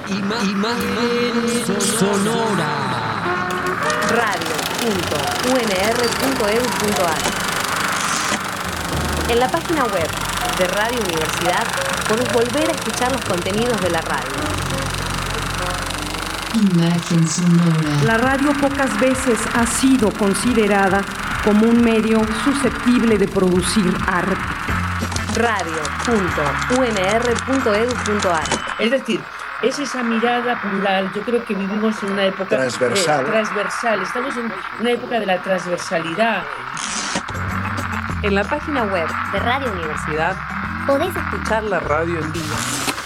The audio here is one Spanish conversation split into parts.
Imagen sonora. Radio.unr.edu.ar. En la página web de Radio Universidad podés volver a escuchar los contenidos de la radio. Imagen sonora. La radio pocas veces ha sido considerada como un medio susceptible de producir arte. Radio.unr.edu.ar. Es decir, es esa mirada plural. Yo creo que vivimos en una época transversal. Estamos en una época de la transversalidad. En la página web de Radio Universidad podés escuchar la radio en vivo.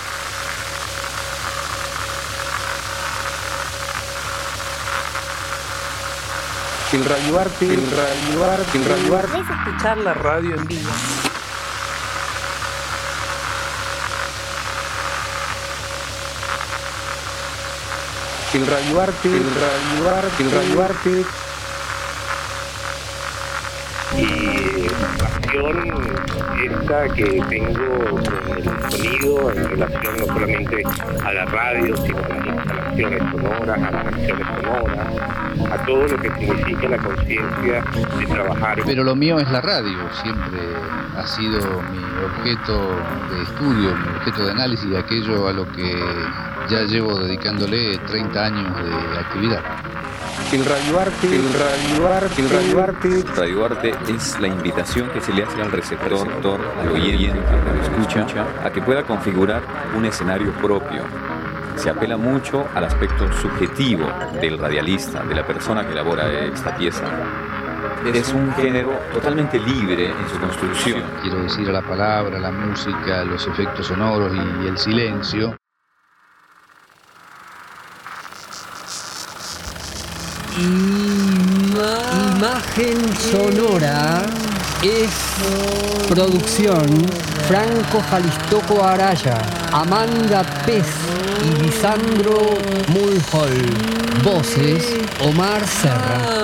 El radioarte. Podés escuchar la radio en vivo. El radioarte. Y la pasión esta que tengo con el sonido en relación no solamente a la radio, sino a las instalaciones sonoras, a las acciones sonoras, a todo lo que significa la conciencia de trabajar. Pero lo mío es la radio, siempre ha sido mi objeto de estudio, mi objeto de análisis, aquello a lo que ya llevo dedicándole 30 años de actividad. El radioarte. Radioarte es la invitación que se le hace al receptor, al oyente, al que escucha, a que pueda configurar un escenario propio. Se apela mucho al aspecto subjetivo del radialista, de la persona que elabora esta pieza. Es un género totalmente libre en su construcción. Quiero decir, a la palabra, la música, los efectos sonoros y el silencio. Imagen sonora es producción Franco Jalistoco Araya, Amanda Pez y Lisandro Mulhall. Voces Omar Serra.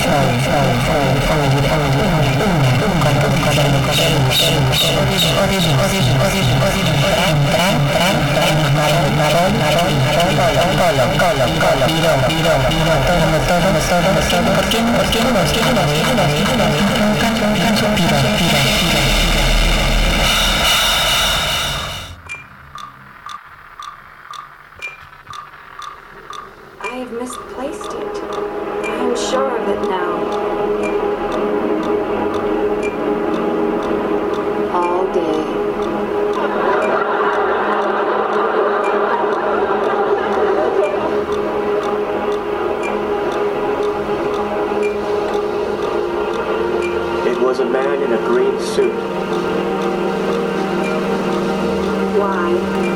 I've misplaced it. I'm sure of it now. All day. It was a man in a green suit. Why?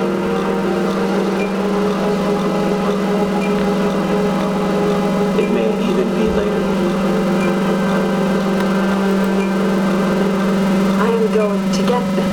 It may even be later. I am going to get them.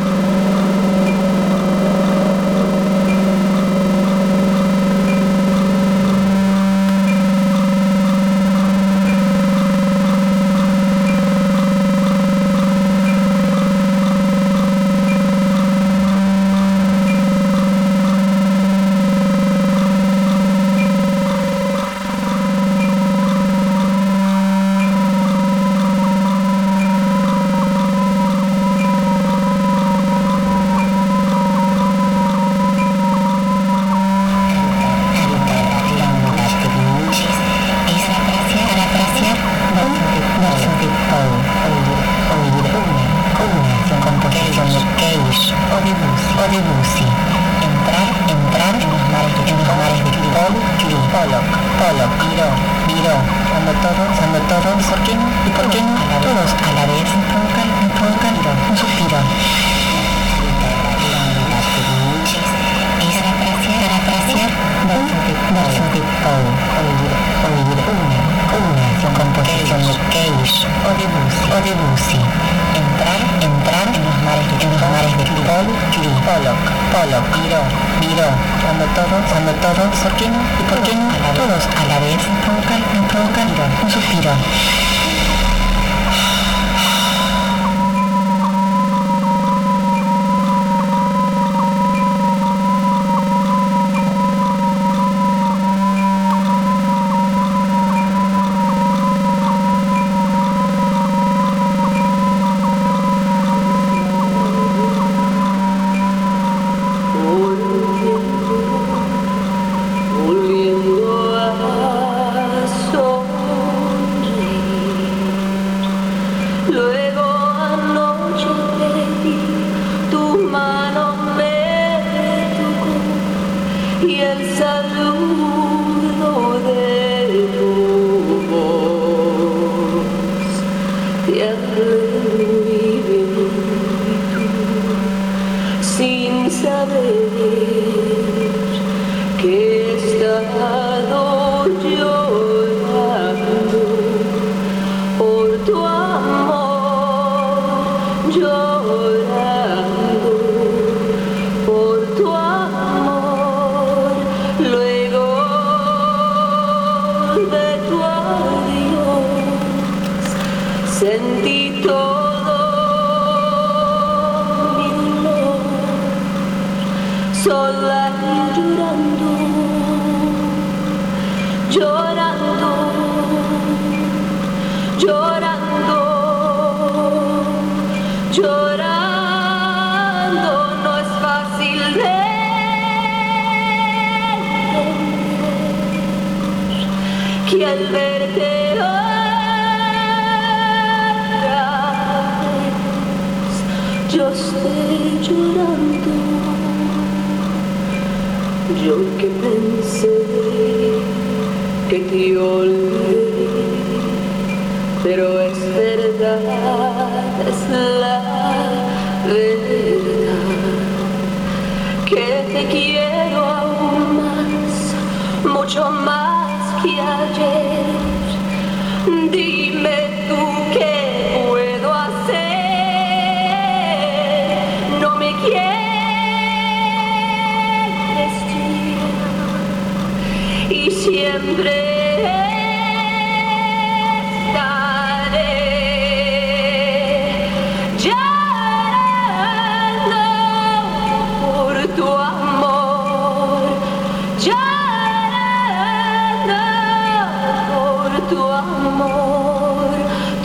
Siempre está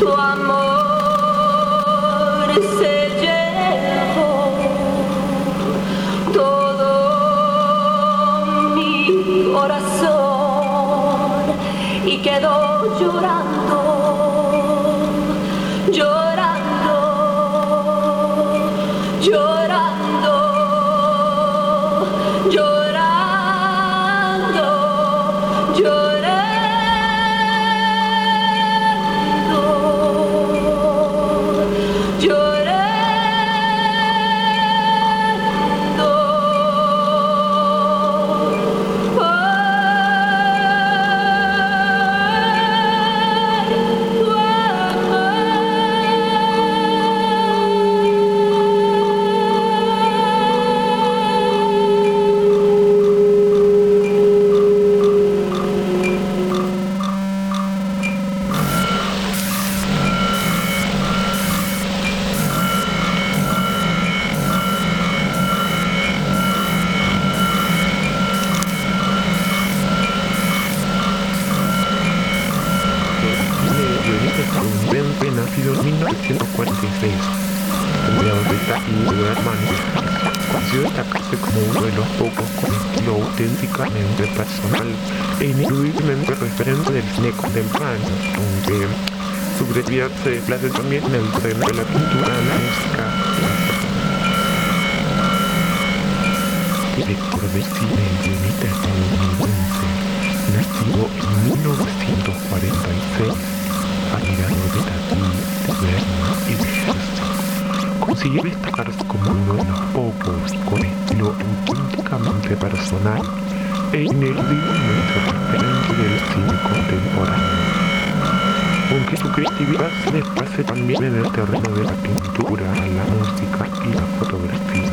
tu amor se llevó todo mi corazón y quedó llorando, llorando, llorando, llorando, llorando, llorando. Nacido en 1946, empleado de Taki y Hernández, consiguió destacarse como uno de los pocos con estilo auténticamente personal e ineludiblemente referente del cine contemporáneo, aunque su creatividad se desplaza también en el terreno de la pintura, la música y la director de cine y guionista estadounidense, nacido en 1946, admirador de Tati, de Verna y de Herzog, consiguió destacarse como uno de los pocos con estilo auténticamente personal e ineludiblemente referente del cine contemporáneo. Aunque su creatividad se desplace también en el terreno de la pintura, la música y la fotografía.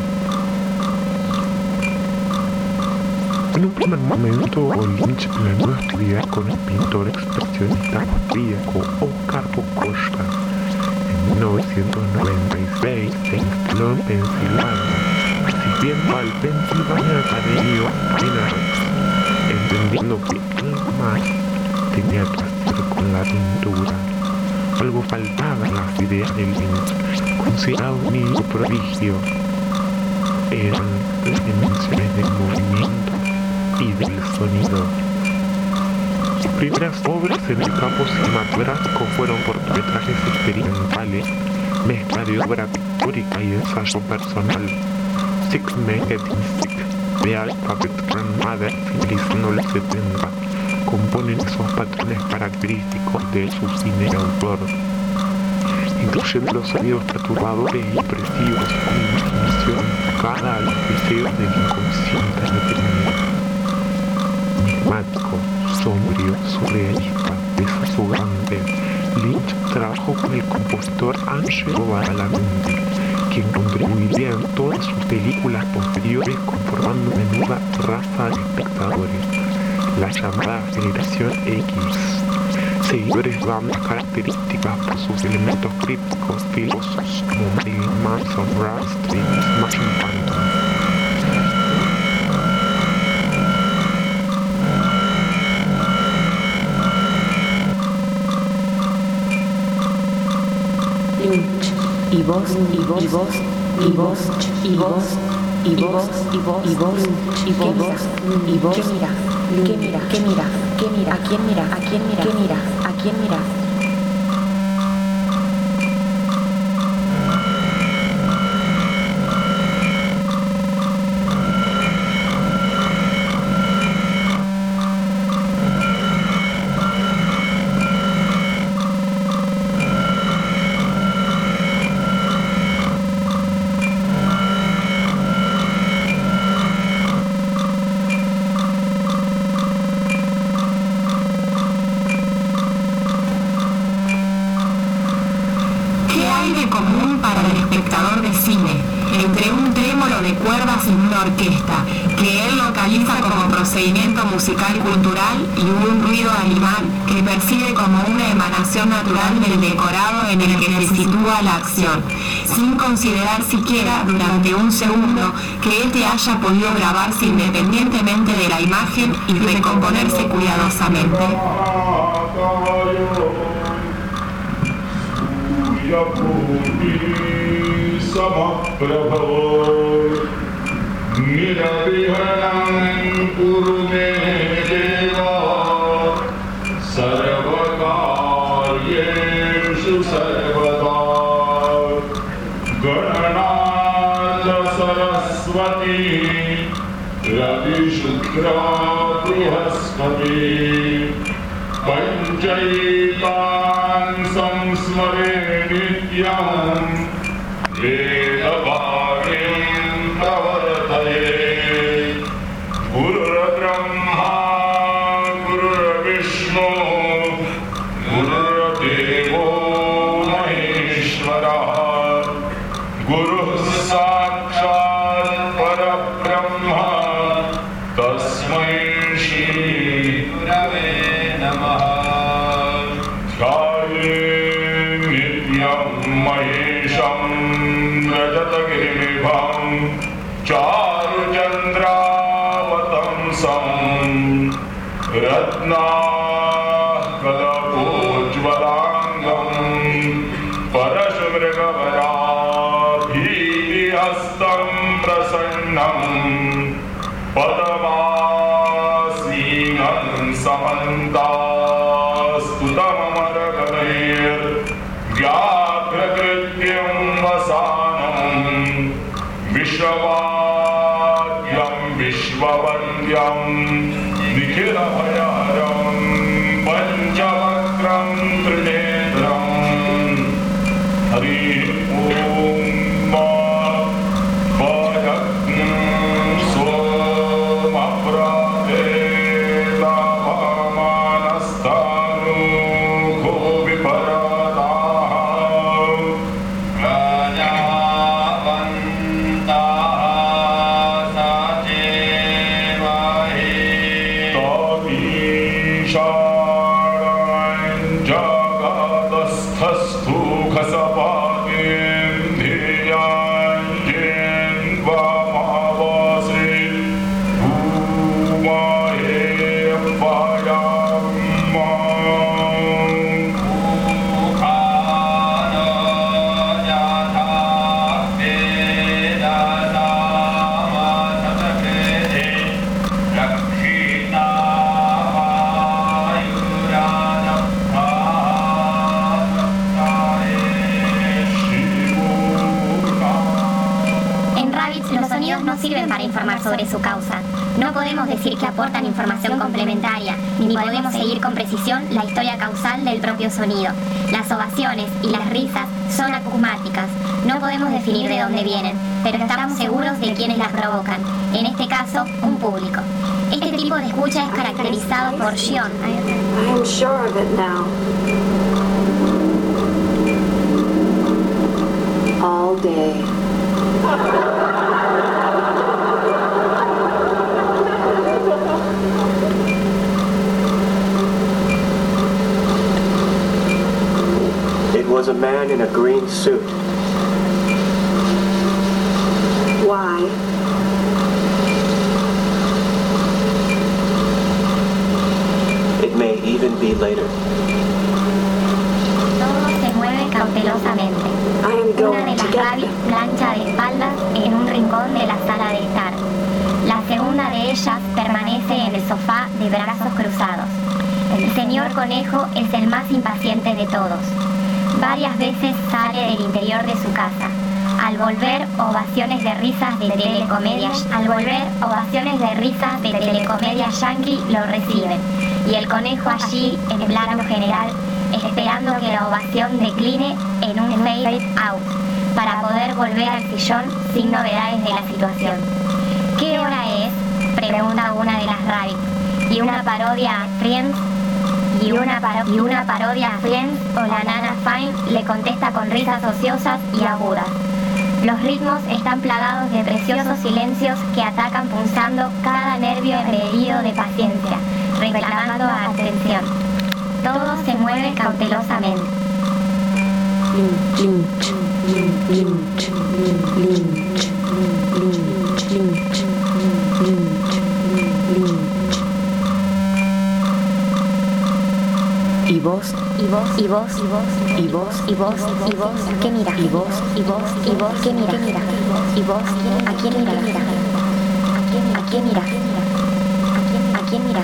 En un primer momento, Lynch planeó estudiar con el pintor expresionista austríaco Oskar Kokoschka. En 1996 se instaló en Pensilvania, asistiendo al Pennsylvania Academy of Fine Arts, entendiendo que algo más tenía que hacer con la pintura. Algo faltaba en las ideas de Lynch, considerado un niño prodigio. Eran las dimensiones del movimiento y del sonido. Sus primeras obras en el campo cinematográfico fueron cortometrajes experimentales, mezcla de obra pictórica y ensayo personal. Six-Legged Insect, The Alphabet Grandmother, finalizando los 70, componen esos patrones característicos de su cine de autor, incluyendo los sonidos perturbadores y opresivos con imaginación enfocada a los deseos del inconsciente reprimido. Enigmático, sombrio, surrealista, desazugante, Lynch trabajó con el compositor Angelo Badalamenti, quien contribuiría en todas sus películas posteriores conformando una nueva raza de espectadores, la llamada Generación X, seguidores de bandas características por sus elementos crípticos filosos como Marilyn Manson, Rust y Smashing Pumpkins. Lynch, y vos, y vos, y vos, y vos, y vos, y vos, y vos, y vos, y vos, y vos, ¿qué mira? ¿Qué mira? ¿Qué mira? ¿Qué mira? ¿A quién mira? ¿A quién mira? ¿Qué mira? ¿A quién mira? Orquesta, que él localiza como procedimiento musical cultural y un ruido animal que percibe como una emanación natural del decorado en el que se sitúa la acción, sin considerar siquiera durante un segundo que éste haya podido grabarse independientemente de la imagen y recomponerse cuidadosamente. सूर्यकोटि समप्रभो निरविघ्नं कुरु मे देव सर्वकार्येषु सर्वदा गणनाथ सरस्वती रविशुक्र बृहस्पति पञ्चैतान् संस्मरे नित्यं वेदवाणीं प्रवर्तये गुरुर्ब्रह्मा गुरुर्विष्णु गुरुर्देवो महेश्वरः गुरुः साक्षात् परब्रह्म तस्मै श्री गुरवे नमः नित्यं महेशं रजतगिरिभं चारुचन्द्रावतंसं रत्नाकलपोज्ज्वलाङ्गं परशुमृगवराभीतिहस्तं प्रसन्नं पदमासीनं समन्तास्तुतममरगणैर्व्याघ्रकृत्यं वसानं विश्ववाद्यं विश्ववन्द्यं निखिलभयहरं पञ्चवक्त्रं त्रिनेत्रं हरिः ॐ sobre su causa. No podemos decir que aportan información complementaria, ni podemos seguir con precisión la historia causal del propio sonido. Las ovaciones y las risas son acusmáticas. No podemos definir de dónde vienen, pero estamos seguros de quienes las provocan. En este caso, un público. Este tipo de escucha es caracterizado por Shion. I am sure of it now. All day. It was a man in a green suit. Why? It may even be later. Todo se mueve cautelosamente. Una de las rabbits plancha de espaldas en un rincón de la sala de estar. La segunda de ellas permanece en el sofá de brazos cruzados. El señor conejo es el más impaciente de todos. Varias veces sale del interior de su casa. Al volver, ovaciones de risas de telecomedia yankee lo reciben. Y el conejo allí, en plano general, esperando que la ovación decline en un fade out, para poder volver al sillón sin novedades de la situación. ¿Qué hora es?, pregunta una de las rabbits. Y una parodia a Friends o la nana Fine le contesta con risas ociosas y agudas. Los ritmos están plagados de preciosos silencios que atacan punzando cada nervio embedido de paciencia, reclamando atención. Todo se mueve cautelosamente. Y vos y vos, y vos, y vos, y vos, y vos, y vos, ¿qué miras? Y vos, y vos, y vos, ¿qué miras? Y vos, ¿a quién miras? ¿A quién miras? ¿A quién miras?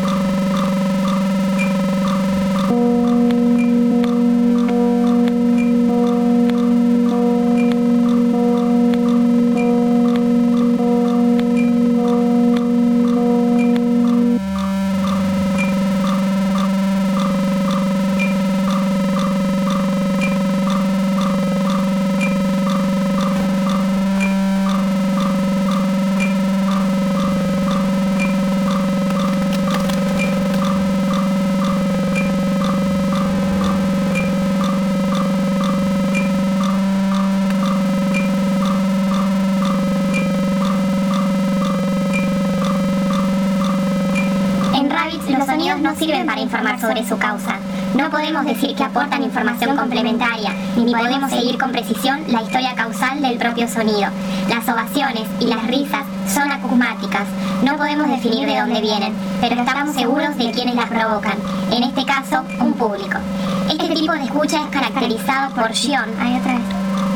Sirven para informar sobre su causa. No podemos decir que aportan información complementaria, ni podemos seguir con precisión la historia causal del propio sonido. Las ovaciones y las risas son acusmáticas. No podemos definir de dónde vienen, pero estamos seguros de quienes las provocan. En este caso, un público. Este tipo de escucha es caracterizado por Gion. Ahí otra vez.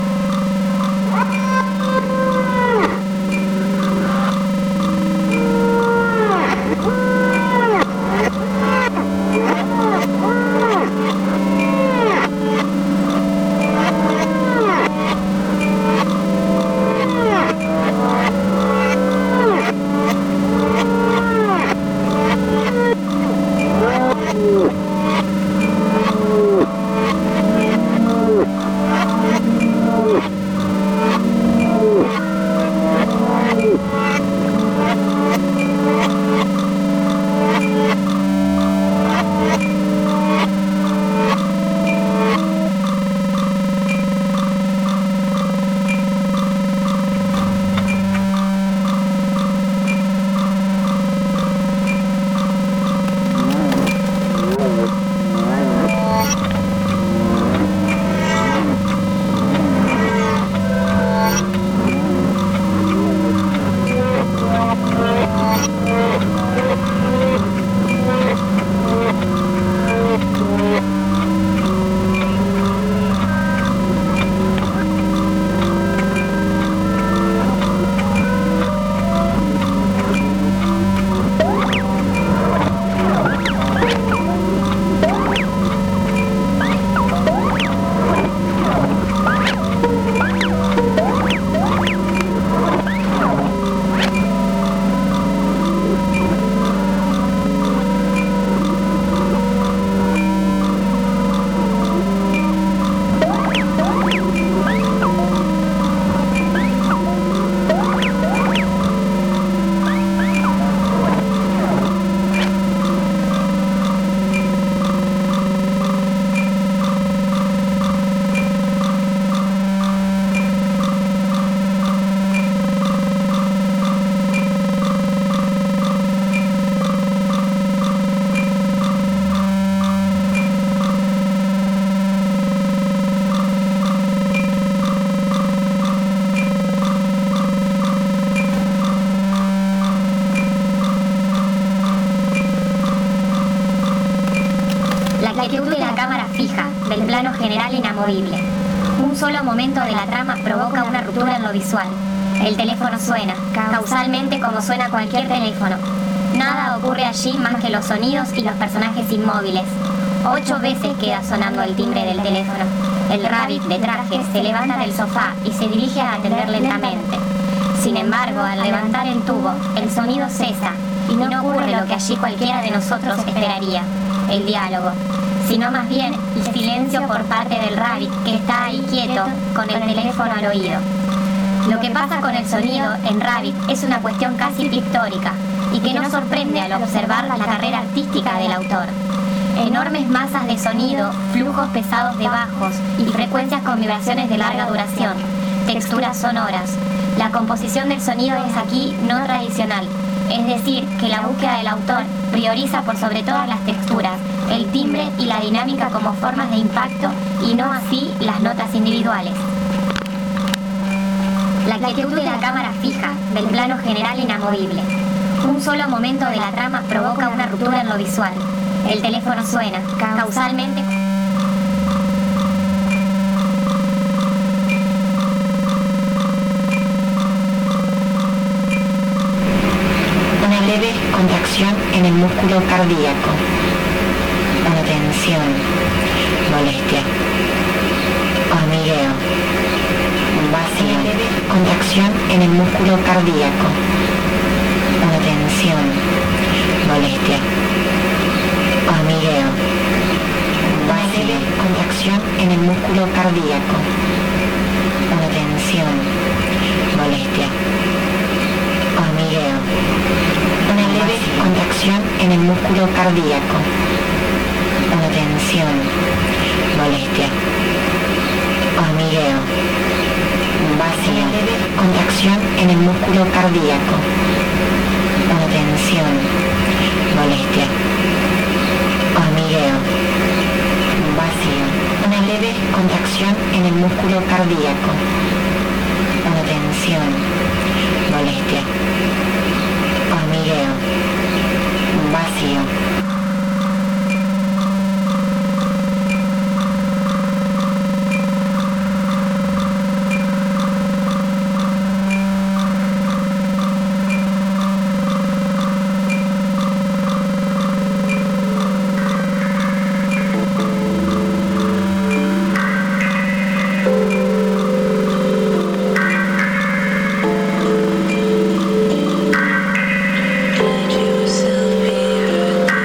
Quietud de la cámara fija, del plano general inamovible. Un solo momento de la trama provoca una ruptura en lo visual. El teléfono suena, causalmente como suena cualquier teléfono. Nada ocurre allí más que los sonidos y los personajes inmóviles. 8 veces queda sonando el timbre del teléfono. El rabbit de traje se levanta del sofá y se dirige a atender lentamente. Sin embargo, al levantar el tubo, el sonido cesa y no ocurre lo que allí cualquiera de nosotros esperaría, el diálogo, sino más bien el silencio por parte del rabbit que está ahí quieto con el teléfono al oído. Lo que pasa con el sonido en Rabbit es una cuestión casi pictórica y que no sorprende al observar la carrera artística del autor. Enormes masas de sonido, flujos pesados de bajos y frecuencias con vibraciones de larga duración, texturas sonoras. La composición del sonido es aquí no tradicional, es decir, que la búsqueda del autor prioriza por sobre todas las texturas, el timbre y la dinámica como formas de impacto y no así las notas individuales. La quietud de la cámara fija, del plano general inamovible. Un solo momento de la trama provoca una ruptura en lo visual. El teléfono suena, causalmente. Una leve contracción en el músculo cardíaco. Una tensión, molestia, hormigueo, vacío. Una leve contracción en el músculo cardíaco. Una tensión, molestia, hormigueo, vacío. Contracción en el músculo cardíaco. Una tensión, molestia, hormigueo. Una leve contracción en el músculo cardíaco. Una tensión, molestia, hormigueo, vacío. Una leve contracción en el músculo cardíaco. Una tensión, molestia, hormigueo, vacío. Una leve contracción en el músculo cardíaco. Una tensión, molestia, hormigueo, vacío. Let yourself be heard.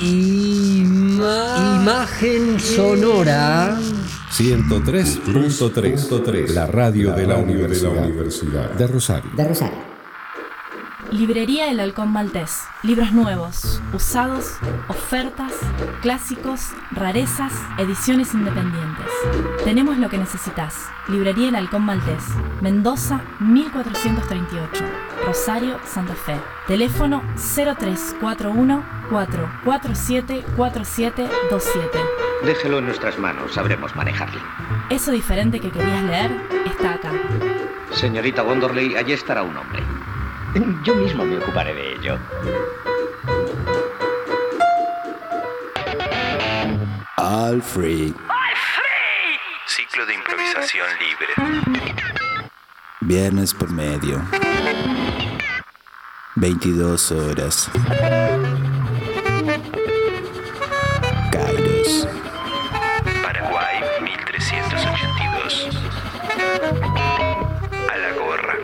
Imagen sonora. 103.3, la radio de la Universidad de Rosario. Librería El Halcón Maltés. Libros nuevos, usados, ofertas, clásicos, rarezas, ediciones independientes. Tenemos lo que necesitas. Librería El Halcón Maltés. Mendoza, 1438. Rosario, Santa Fe. Teléfono 0341 447 4727. Déjelo en nuestras manos, sabremos manejarlo. Eso diferente que querías leer está acá. Señorita Wonderley, allí estará un hombre. Yo mismo me ocuparé de ello. All free. Ciclo de improvisación libre. Viernes por medio. 22 horas. Kairos. Paraguay 1382. A la gorra.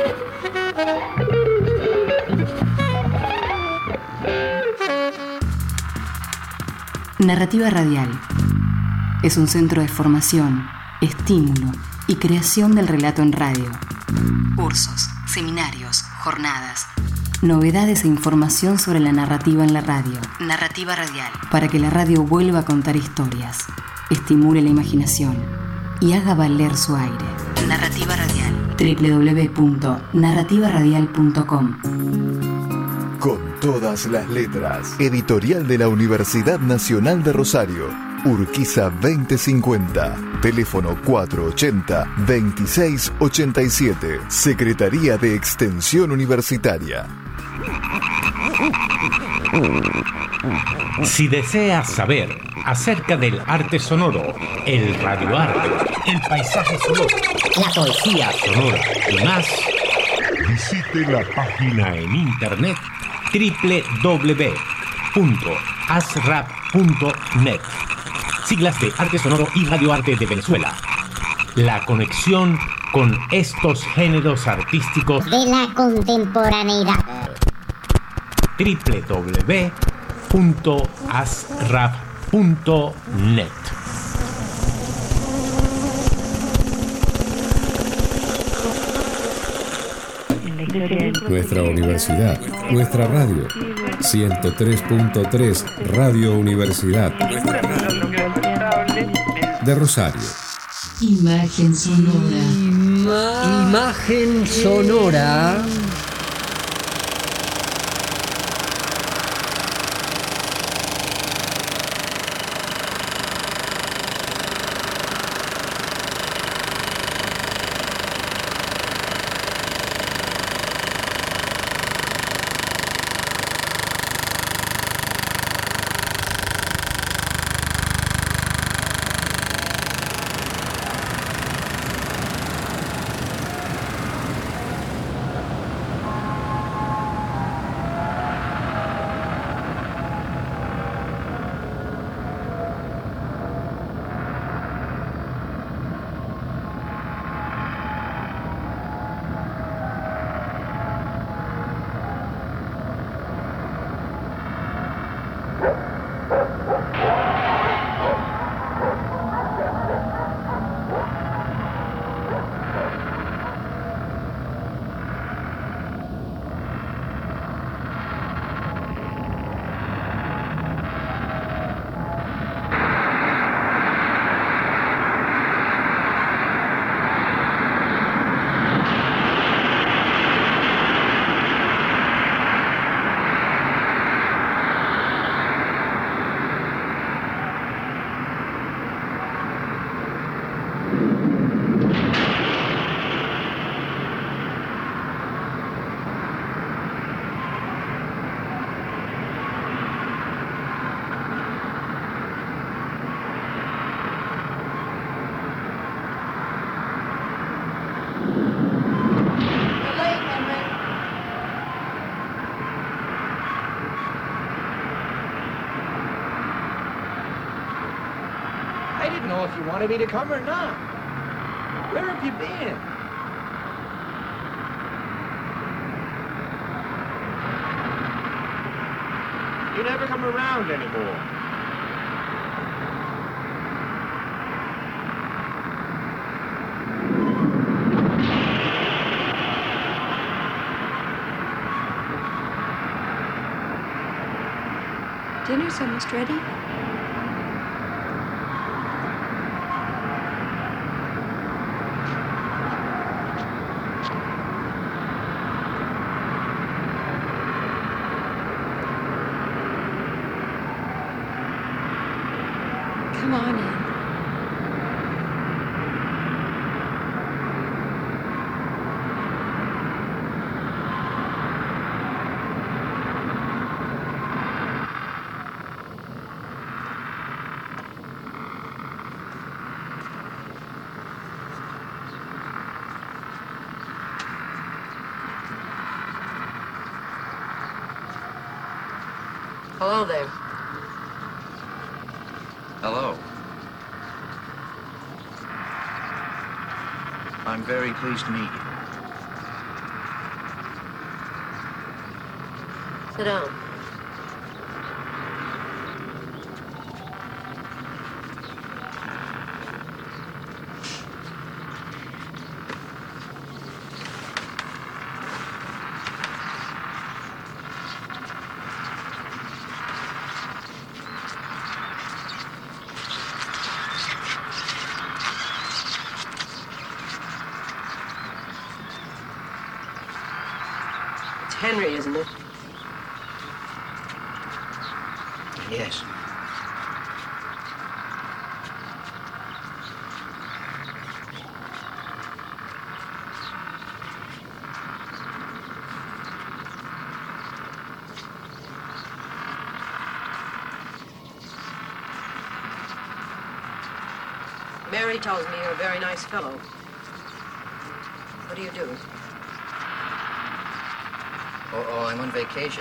Narrativa Radial es un centro de formación, estímulo y creación del relato en radio. Cursos, seminarios, jornadas, novedades e información sobre la narrativa en la radio. Narrativa Radial. Para que la radio vuelva a contar historias, estimule la imaginación y haga valer su aire. Narrativa Radial. www.narrativaradial.com. Con todas las letras. Editorial de la Universidad Nacional de Rosario. Urquiza 2050. Teléfono 480-2687. Secretaría de Extensión Universitaria. Si deseas saber acerca del arte sonoro, el radioarte, el paisaje sonoro, la poesía sonora y más, visite la página en internet www.asrap.net. Siglas de Arte Sonoro y Radioarte de Venezuela. La conexión con estos géneros artísticos de la contemporaneidad. www.asrap.net. Nuestra universidad, nuestra radio. 103.3 Radio Universidad de Rosario. Imagen sonora. Imagen sonora. I didn't know if you wanted me to come or not. Where have you been? You never come around anymore. Dinner's almost ready. Come on in. Hello there. Hello. I'm very pleased to meet you. Sit down. Henry, isn't it? Yes. Mary tells me you're a very nice fellow. What do you do? Oh, I'm on vacation.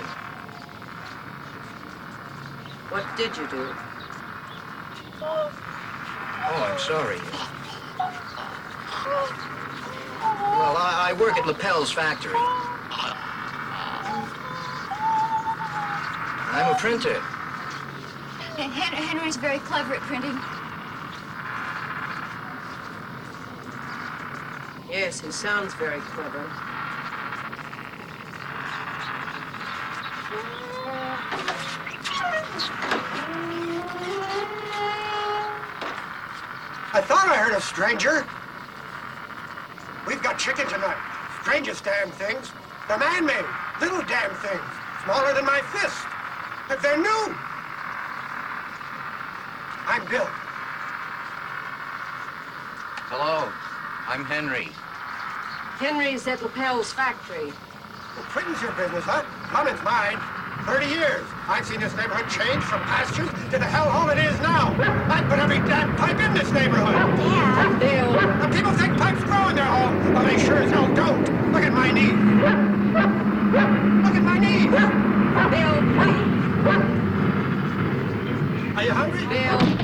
What did you do? Oh, I'm sorry. Well, I work at Lapel's factory. I'm a printer. Henry's very clever at printing. Yes, he sounds very clever. I thought I heard a stranger. We've got chicken tonight. Strangest damn things. They're man-made. Little damn things. Smaller than my fist. But they're new. I'm Bill. Hello, I'm Henry. Henry's at Lapel's factory. Well, printing's your business, huh? Plumbing's mine. 30 years. I've seen this neighborhood change from pastures to the hellhole it is now. I put every damn pipe in this neighborhood. Dad. Bill. And people think pipes grow in their home. Well, they sure as hell don't. Look at my knees. Look at my knees. Bill, please. Are you hungry? Bill.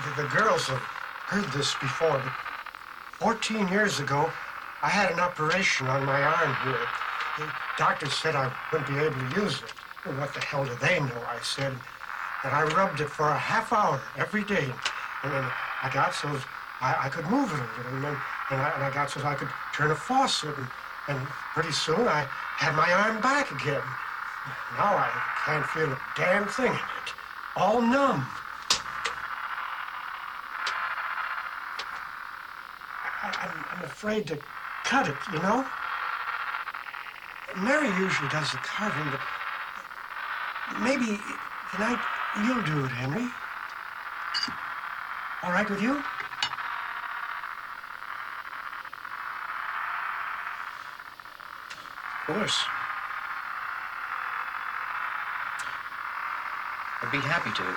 the girls have heard this before, but 14 years ago, I had an operation on my arm here. The doctor said I wouldn't be able to use it. Well, what the hell do they know, I said. And I rubbed it for a half hour every day. And then I got so I could move it a little. And I got so I could turn a faucet. And pretty soon I had my arm back again. Now I can't feel a damn thing in it. All numb. I'm afraid to cut it, you know? Mary usually does the carving, but maybe tonight you'll do it, Henry. All right with you? Of course. I'd be happy to.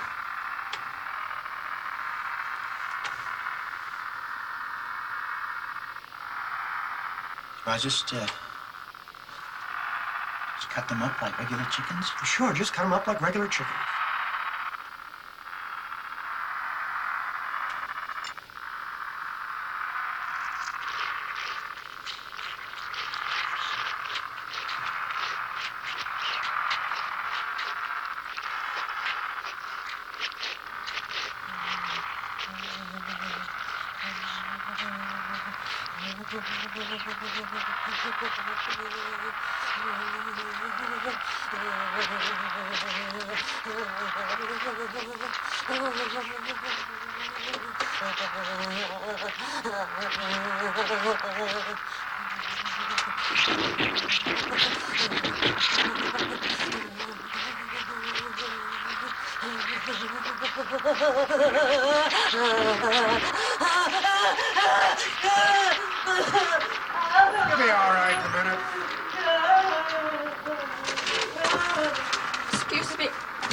Do I just cut them up like regular chickens? Sure, just cut them up like regular chickens. You'll be all right in a minute. Excuse me.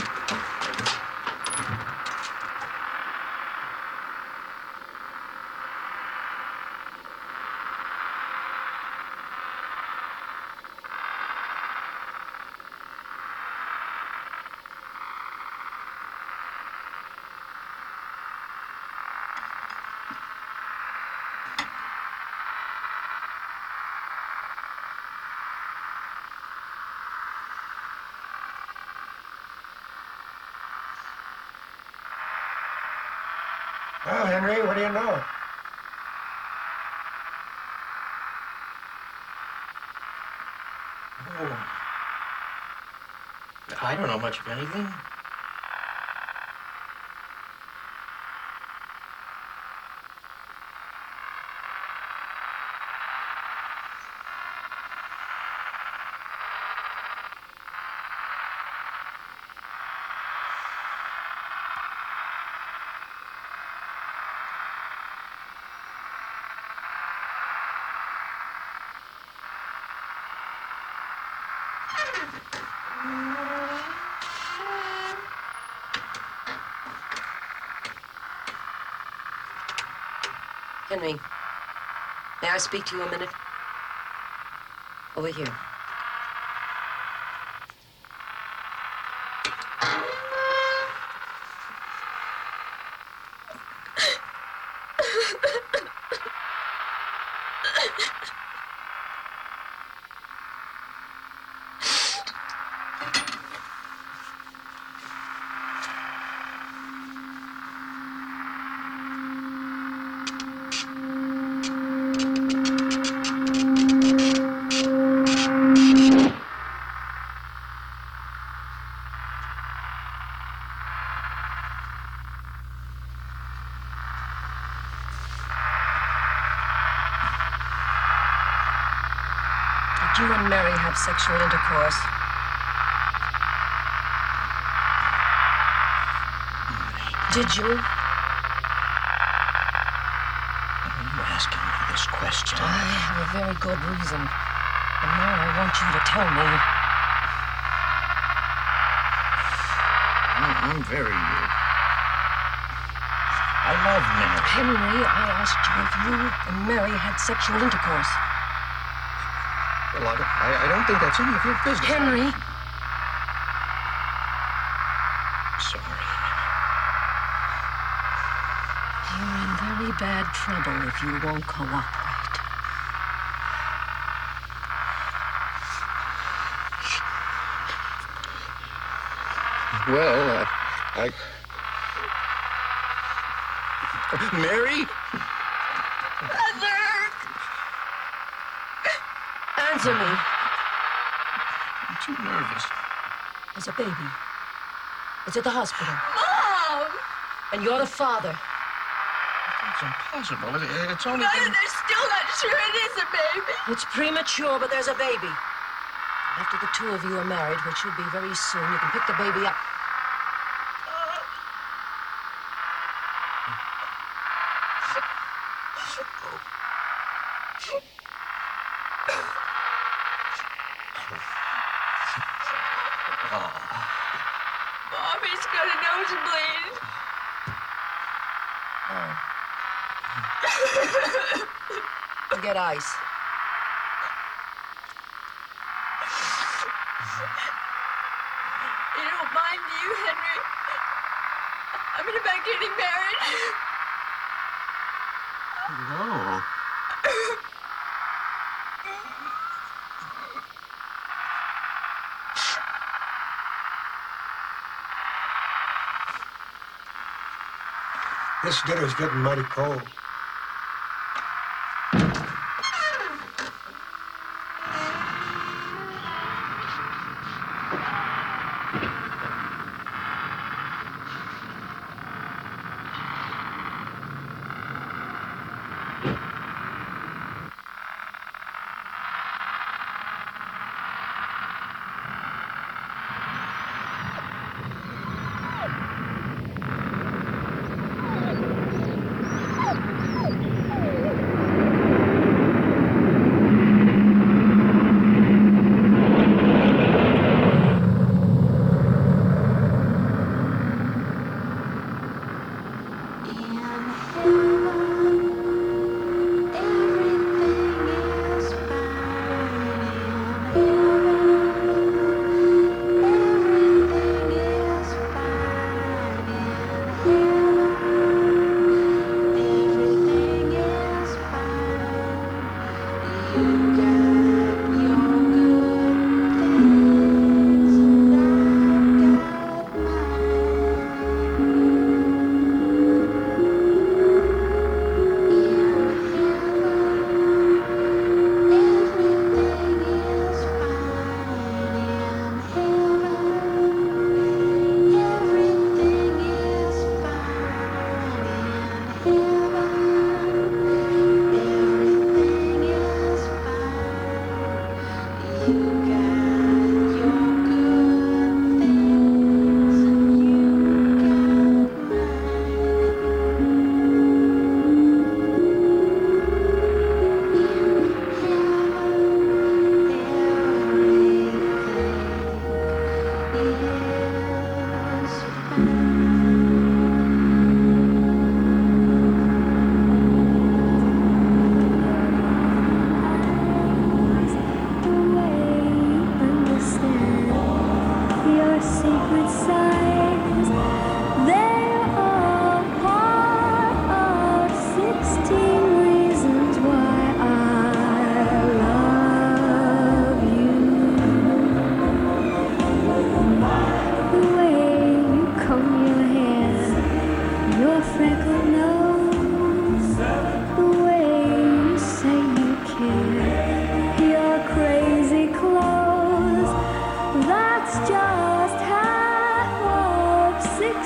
Well, Henry, what do you know? Oh. I don't know much of anything. Henry, may I speak to you a minute? Over here. Did you and Mary have sexual intercourse? Did you? Why are you asking me this question? I have a very good reason. And now I want you to tell me. I'm very... I love Mary. Henry, I asked you if you and Mary had sexual intercourse. Well, I don't think that's any of your business. Henry! Sorry. You're in very bad trouble if you won't cooperate. Well, Mary? Mother! Answer me. I'm too nervous. There's a baby. It's at the hospital. Mom! And you're the father. It's impossible. It's only... Mother, they're still not sure it is a baby. It's premature, but there's a baby. After the two of you are married, which should be very soon, you can pick the baby up. Mommy's got a nosebleed. Oh. Get ice. You don't mind, do you, Henry? I'm about getting married. No. This dinner's getting mighty cold. That's just half of 16.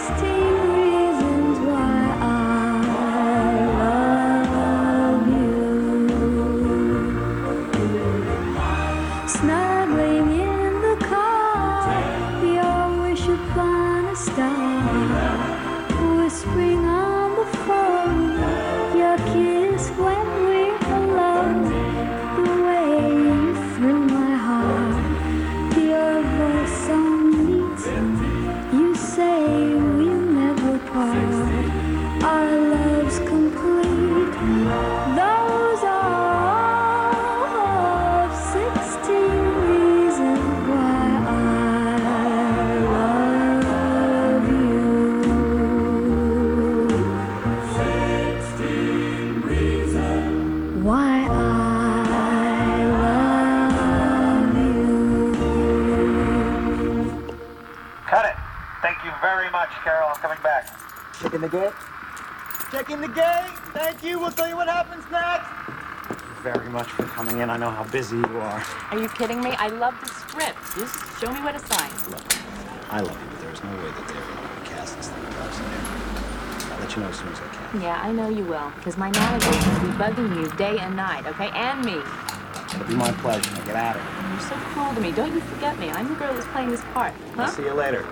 very much, Carol. I'm coming back. Checking the gate. Checking the gate. Thank you. We'll tell you what happens next. Thank you very much for coming in. I know how busy you are. Are you kidding me? I love the script. Just show me where to sign. Look, I love you, but there's no way that they're going to cast this thing across there. I'll let you know as soon as I can. Yeah, I know you will, because my manager is going to be bugging you day and night, okay? And me. It'll be my pleasure. Now get out of here. You're so cruel to me. Don't you forget me. I'm the girl who's playing this part. Huh? I'll see you later.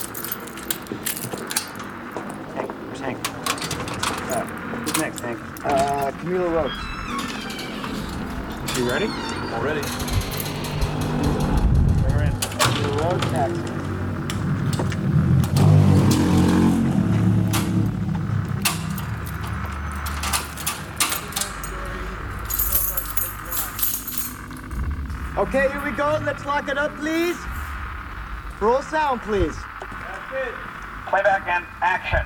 Hank, where's Hank? Who's next, Hank? Camila Rhodes. You ready? All ready. We're in. Camila Rhodes, taxi. Okay, here we go. Let's lock it up, please. Roll sound, please. That's it. Playback and action.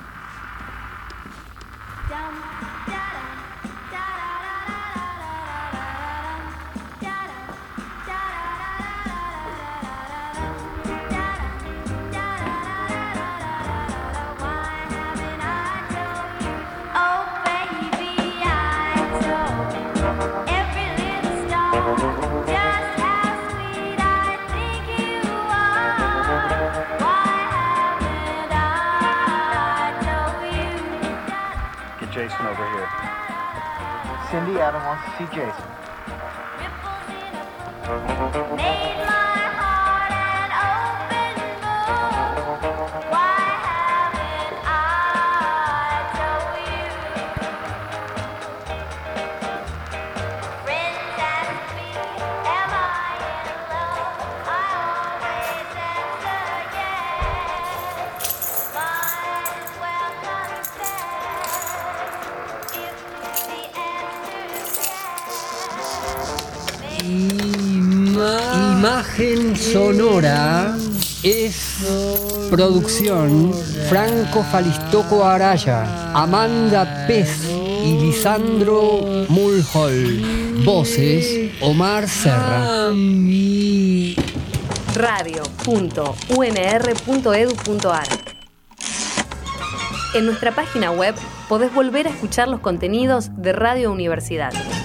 Jason over here. Cindy, Adam wants to see Jason. Imagen sonora es producción Franco Falistoco Araya, Amanda Pez y Lisandro Mulhall. Voces Omar Serra. Radio.unr.edu.ar. En nuestra página web podés volver a escuchar los contenidos de Radio Universidad.